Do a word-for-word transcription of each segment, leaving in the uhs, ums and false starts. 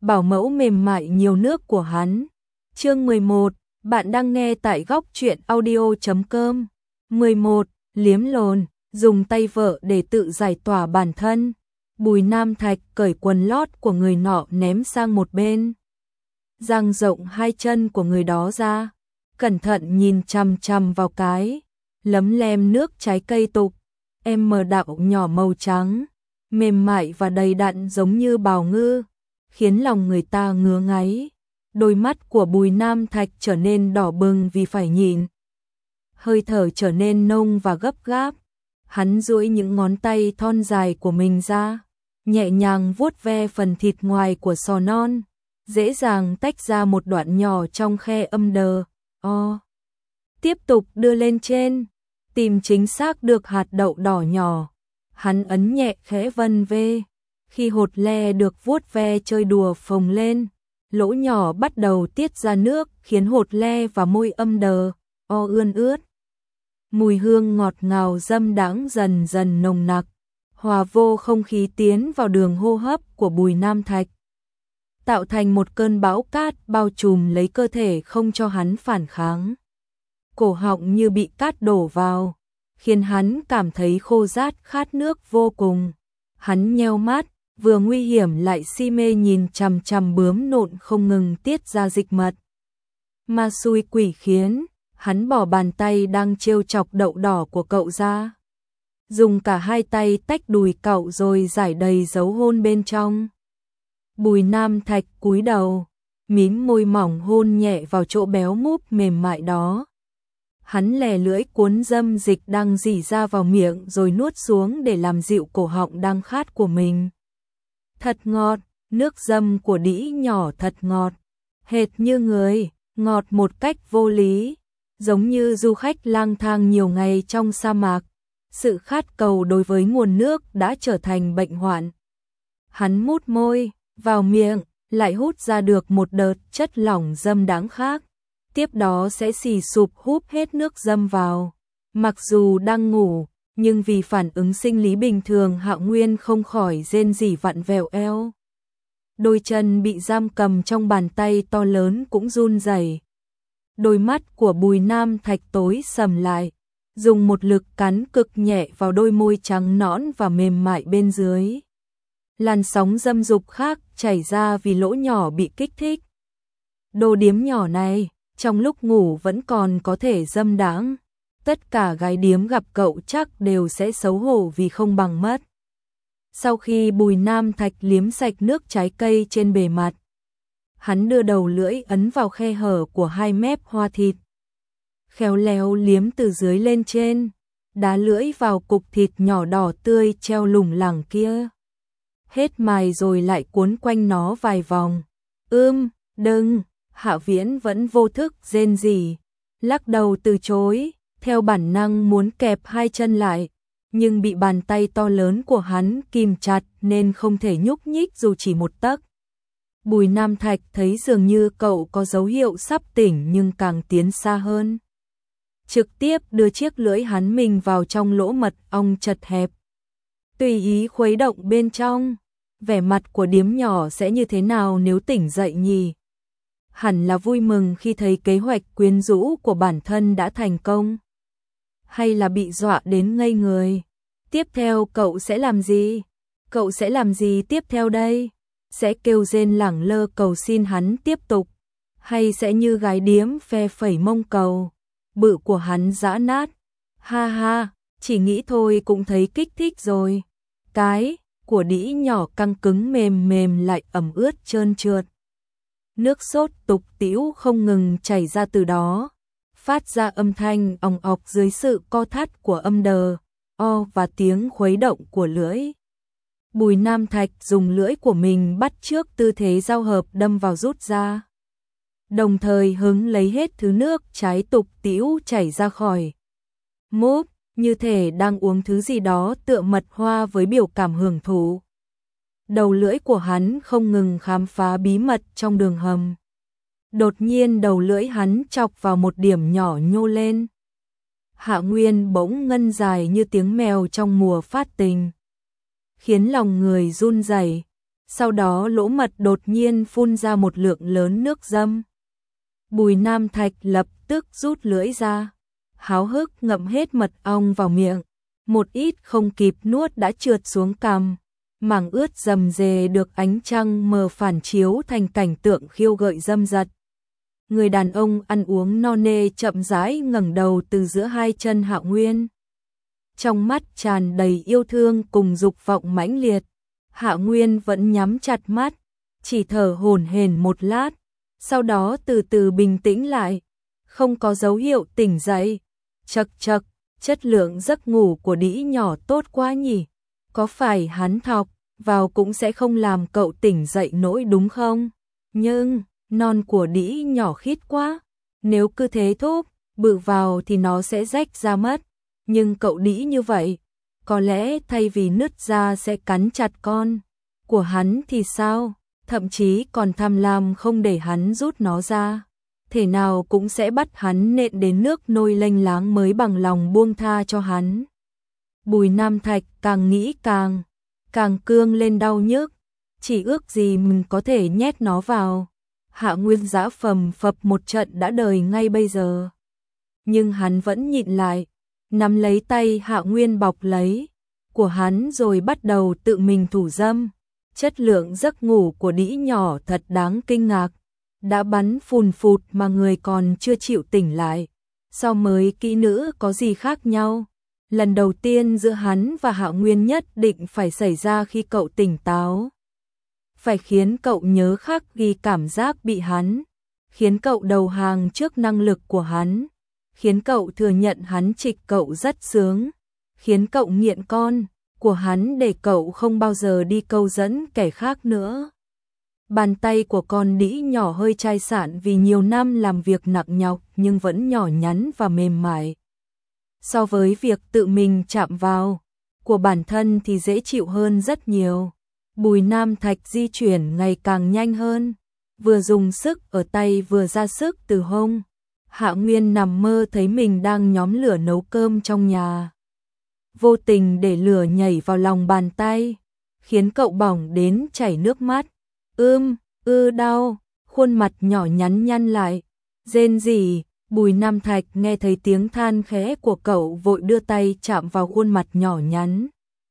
bảo mẫu mềm mại nhiều nước của hắn. Chương mười một, bạn đang nghe tại góc truyện audio chấm com. mười một, liếm lồn, dùng tay vợ để tự giải tỏa bản thân. Bùi Nam Thạch cởi quần lót của người nọ ném sang một bên, dang rộng hai chân của người đó ra, cẩn thận nhìn chằm chằm vào cái lấm lem nước trái cây tục, em mờ đạo nhỏ màu trắng, mềm mại và đầy đặn giống như bào ngư, khiến lòng người ta ngứa ngáy. Đôi mắt của Bùi Nam Thạch trở nên đỏ bừng vì phải nhìn. Hơi thở trở nên nông và gấp gáp. Hắn duỗi những ngón tay thon dài của mình ra, nhẹ nhàng vuốt ve phần thịt ngoài của sò non, dễ dàng tách ra một đoạn nhỏ trong khe âm đờ. O. Tiếp tục đưa lên trên, tìm chính xác được hạt đậu đỏ nhỏ. Hắn ấn nhẹ khẽ vân vê. Khi hột le được vuốt ve chơi đùa phồng lên, lỗ nhỏ bắt đầu tiết ra nước, khiến hột le và môi âm đờ o ươn ướt. Mùi hương ngọt ngào dâm đãng dần dần nồng nặc, hòa vô không khí tiến vào đường hô hấp của Bùi Nam Thạch, tạo thành một cơn bão cát bao trùm lấy cơ thể không cho hắn phản kháng. Cổ họng như bị cát đổ vào, khiến hắn cảm thấy khô rát khát nước vô cùng. Hắn nheo mắt, vừa nguy hiểm lại si mê nhìn chằm chằm bướm nộn không ngừng tiết ra dịch mật. Ma xui quỷ khiến, hắn bỏ bàn tay đang trêu chọc đậu đỏ của cậu ra, dùng cả hai tay tách đùi cậu rồi giải đầy dấu hôn bên trong. Bùi Nam Thạch cúi đầu, mím môi mỏng hôn nhẹ vào chỗ béo múp mềm mại đó. Hắn lè lưỡi cuốn dâm dịch đang rỉ ra vào miệng rồi nuốt xuống để làm dịu cổ họng đang khát của mình. Thật ngọt, nước dâm của đĩ nhỏ thật ngọt, hệt như người, ngọt một cách vô lý, giống như du khách lang thang nhiều ngày trong sa mạc. Sự khát cầu đối với nguồn nước đã trở thành bệnh hoạn. Hắn mút môi vào miệng, lại hút ra được một đợt chất lỏng dâm đáng khác. Tiếp đó sẽ xì sụp húp hết nước dâm vào. Mặc dù đang ngủ, nhưng vì phản ứng sinh lý bình thường Hạo Nguyên không khỏi rên rỉ vặn vẹo eo. Đôi chân bị giam cầm trong bàn tay to lớn cũng run rẩy. Đôi mắt của Bùi Nam Thạch tối sầm lại, dùng một lực cắn cực nhẹ vào đôi môi trắng nõn và mềm mại bên dưới. Làn sóng dâm dục khác chảy ra vì lỗ nhỏ bị kích thích. Đồ điếm nhỏ này, trong lúc ngủ vẫn còn có thể dâm đãng. Tất cả gái điếm gặp cậu chắc đều sẽ xấu hổ vì không bằng mất. Sau khi Bùi Nam Thạch liếm sạch nước trái cây trên bề mặt, hắn đưa đầu lưỡi ấn vào khe hở của hai mép hoa thịt, khéo léo liếm từ dưới lên trên, đá lưỡi vào cục thịt nhỏ đỏ tươi treo lủng lẳng kia. Hết mài rồi lại cuốn quanh nó vài vòng. Ưm, đừng, Hạ Viễn vẫn vô thức rên rỉ, lắc đầu từ chối, theo bản năng muốn kẹp hai chân lại, nhưng bị bàn tay to lớn của hắn kìm chặt nên không thể nhúc nhích dù chỉ một tấc. Bùi Nam Thạch thấy dường như cậu có dấu hiệu sắp tỉnh nhưng càng tiến xa hơn. Trực tiếp đưa chiếc lưỡi hắn mình vào trong lỗ mật ong chật hẹp, tùy ý khuấy động bên trong. Vẻ mặt của điếm nhỏ sẽ như thế nào nếu tỉnh dậy nhỉ? Hẳn là vui mừng khi thấy kế hoạch quyến rũ của bản thân đã thành công, hay là bị dọa đến ngây người? Tiếp theo cậu sẽ làm gì? Cậu sẽ làm gì tiếp theo đây? Sẽ kêu rên lẳng lơ cầu xin hắn tiếp tục, hay sẽ như gái điếm phe phẩy mông cầu? Bự của hắn giã nát. Ha ha, chỉ nghĩ thôi cũng thấy kích thích rồi. Cái của đĩ nhỏ căng cứng mềm mềm lại ẩm ướt trơn trượt. Nước sốt tục tĩu không ngừng chảy ra từ đó, phát ra âm thanh òng ọc dưới sự co thắt của âm đờ o và tiếng khuấy động của lưỡi. Bùi Nam Thạch dùng lưỡi của mình bắt chước tư thế giao hợp đâm vào rút ra, đồng thời hứng lấy hết thứ nước trái tục tĩu chảy ra khỏi múp, như thể đang uống thứ gì đó tựa mật hoa với biểu cảm hưởng thụ. Đầu lưỡi của hắn không ngừng khám phá bí mật trong đường hầm. Đột nhiên đầu lưỡi hắn chọc vào một điểm nhỏ nhô lên. Hạ Nguyên bỗng ngân dài như tiếng mèo trong mùa phát tình, khiến lòng người run rẩy. sau đó lỗ mật đột nhiên phun ra một lượng lớn nước dâm. Bùi Nam Thạch lập tức rút lưỡi ra, háo hức ngậm hết mật ong vào miệng, một ít không kịp nuốt đã trượt xuống cằm, mảng ướt rầm rề được ánh trăng mờ phản chiếu thành cảnh tượng khiêu gợi dâm dật. Người đàn ông ăn uống no nê chậm rãi ngẩng đầu từ giữa hai chân Hạo Nguyên. Trong mắt tràn đầy yêu thương cùng dục vọng mãnh liệt, Hạo Nguyên vẫn nhắm chặt mắt, chỉ thở hổn hển một lát, sau đó từ từ bình tĩnh lại, không có dấu hiệu tỉnh dậy. Chậc chậc, chất lượng giấc ngủ của đĩ nhỏ tốt quá nhỉ, có phải hắn thọc vào cũng sẽ không làm cậu tỉnh dậy nỗi đúng không? Nhưng, non của đĩ nhỏ khít quá, nếu cứ thế thúc, bự vào thì nó sẽ rách ra mất. Nhưng cậu đĩ như vậy, có lẽ thay vì nứt ra sẽ cắn chặt con của hắn thì sao? Thậm chí còn tham lam không để hắn rút nó ra. Thể nào cũng sẽ bắt hắn nện đến nước nôi lênh láng mới bằng lòng buông tha cho hắn. Bùi Nam Thạch càng nghĩ càng, càng cương lên đau nhức, chỉ ước gì mình có thể nhét nó vào. Hạ Nguyên giã phầm phập một trận đã đời ngay bây giờ. Nhưng hắn vẫn nhịn lại, nắm lấy tay Hạ Nguyên bọc lấy của hắn rồi bắt đầu tự mình thủ dâm. Chất lượng giấc ngủ của đĩ nhỏ thật đáng kinh ngạc, đã bắn phùn phụt mà người còn chưa chịu tỉnh lại. So mới kỹ nữ có gì khác nhau? Lần đầu tiên giữa hắn và Hạ Nguyên nhất định phải xảy ra khi cậu tỉnh táo. Phải khiến cậu nhớ khắc ghi cảm giác bị hắn, khiến cậu đầu hàng trước năng lực của hắn, khiến cậu thừa nhận hắn trịch cậu rất sướng, khiến cậu nghiện con của hắn để cậu không bao giờ đi câu dẫn kẻ khác nữa. Bàn tay của con đĩ nhỏ hơi chai sạn vì nhiều năm làm việc nặng nhọc nhưng vẫn nhỏ nhắn và mềm mại. So với việc tự mình chạm vào của bản thân thì dễ chịu hơn rất nhiều. Bùi Nam Thạch di chuyển ngày càng nhanh hơn, vừa dùng sức ở tay vừa ra sức từ hông. Hạ Nguyên nằm mơ thấy mình đang nhóm lửa nấu cơm trong nhà. Vô tình để lửa nhảy vào lòng bàn tay, khiến cậu bỏng đến chảy nước mắt. Ưm, ư đau, khuôn mặt nhỏ nhắn nhăn lại. Rên rỉ, Bùi Nam Thạch nghe thấy tiếng than khẽ của cậu vội đưa tay chạm vào khuôn mặt nhỏ nhắn.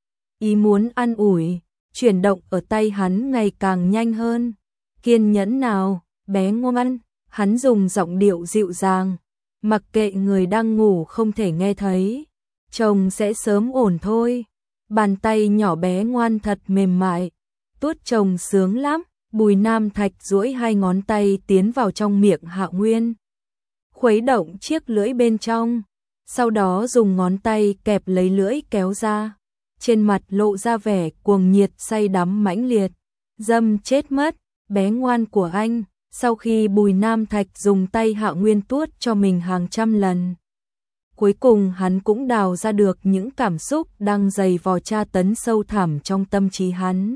Ý muốn an ủi, chuyển động ở tay hắn ngày càng nhanh hơn. Kiên nhẫn nào, bé ngoan, hắn dùng giọng điệu dịu dàng, mặc kệ người đang ngủ không thể nghe thấy. Chồng sẽ sớm ổn thôi. Bàn tay nhỏ bé ngoan thật mềm mại, tuốt chồng sướng lắm. Bùi Nam Thạch duỗi hai ngón tay tiến vào trong miệng Hạ Nguyên, khuấy động chiếc lưỡi bên trong, sau đó dùng ngón tay kẹp lấy lưỡi kéo ra. Trên mặt lộ ra vẻ cuồng nhiệt say đắm mãnh liệt. Dâm chết mất, bé ngoan của anh. Sau khi Bùi Nam Thạch dùng tay Hạ Nguyên tuốt cho mình hàng trăm lần, cuối cùng hắn cũng đào ra được những cảm xúc đang dày vò tra tấn sâu thẳm trong tâm trí hắn.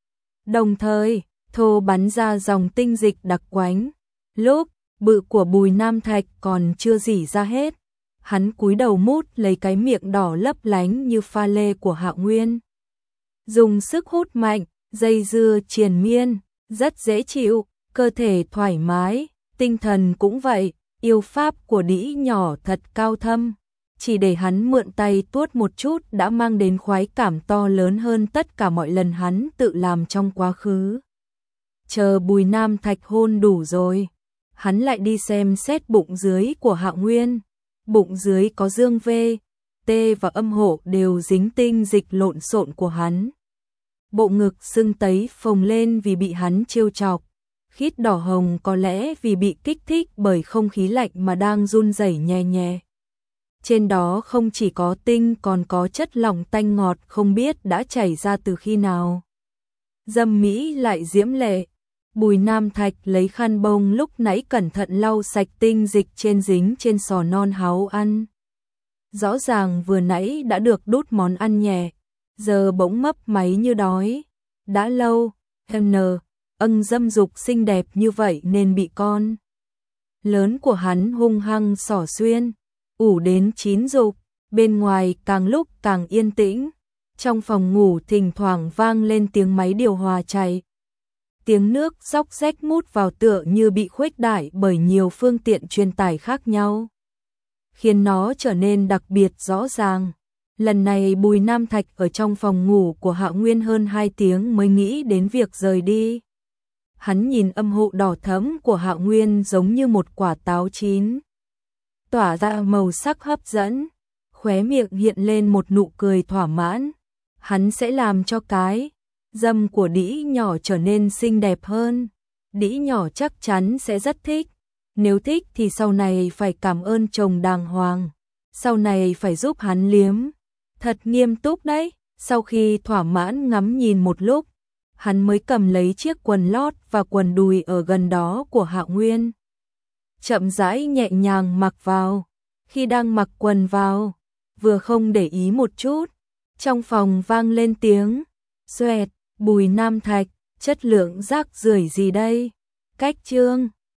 Đồng thời, thô bắn ra dòng tinh dịch đặc quánh. Lúc bự của Bùi Nam Thạch còn chưa rỉ ra hết, hắn cúi đầu mút lấy cái miệng đỏ lấp lánh như pha lê của Hạ Nguyên. Dùng sức hút mạnh, dây dưa triền miên, rất dễ chịu, cơ thể thoải mái, tinh thần cũng vậy. Yêu pháp của đĩ nhỏ thật cao thâm, chỉ để hắn mượn tay tuốt một chút đã mang đến khoái cảm to lớn hơn tất cả mọi lần hắn tự làm trong quá khứ. Chờ Bùi Nam Thạch hôn đủ rồi, hắn lại đi xem xét bụng dưới của Hạ Nguyên. Bụng dưới có dương V, T và âm hộ đều dính tinh dịch lộn xộn của hắn. Bộ ngực sưng tấy phồng lên vì bị hắn trêu chọc, khít đỏ hồng có lẽ vì bị kích thích bởi không khí lạnh mà đang run rẩy nhẹ nhẹ. Trên đó không chỉ có tinh còn có chất lỏng tanh ngọt không biết đã chảy ra từ khi nào. Dâm mỹ lại diễm lệ. Bùi Nam Thạch lấy khăn bông lúc nãy cẩn thận lau sạch tinh dịch trên dính trên sò non háo ăn. Rõ ràng vừa nãy đã được đút món ăn nhẹ, giờ bỗng mấp máy như đói. Đã lâu, em nờ, ân dâm dục xinh đẹp như vậy nên bị con lớn của hắn hung hăng xỏ xuyên, ủ đến chín dục. Bên ngoài càng lúc càng yên tĩnh, Trong phòng ngủ thỉnh thoảng vang lên tiếng máy điều hòa chạy. Tiếng nước róc rách mút vào tựa như bị khuếch đại bởi nhiều phương tiện truyền tải khác nhau, khiến nó trở nên đặc biệt rõ ràng. Lần này Bùi Nam Thạch ở trong phòng ngủ của Hạ Nguyên hơn hai tiếng mới nghĩ đến việc rời đi. Hắn nhìn âm hộ đỏ thẫm của Hạ Nguyên giống như một quả táo chín, tỏa ra màu sắc hấp dẫn, khóe miệng hiện lên một nụ cười thỏa mãn. Hắn sẽ làm cho cái dâm của đĩ nhỏ trở nên xinh đẹp hơn. Đĩ nhỏ chắc chắn sẽ rất thích. Nếu thích thì sau này phải cảm ơn chồng đàng hoàng. Sau này phải giúp hắn liếm. Thật nghiêm túc đấy. Sau khi thỏa mãn ngắm nhìn một lúc, hắn mới cầm lấy chiếc quần lót và quần đùi ở gần đó của Hạ Nguyên, chậm rãi nhẹ nhàng mặc vào. Khi đang mặc quần vào, vừa không để ý một chút, trong phòng vang lên tiếng xoẹt. Bùi Nam Thạch, chất lượng rác rưởi gì đây? Cách chương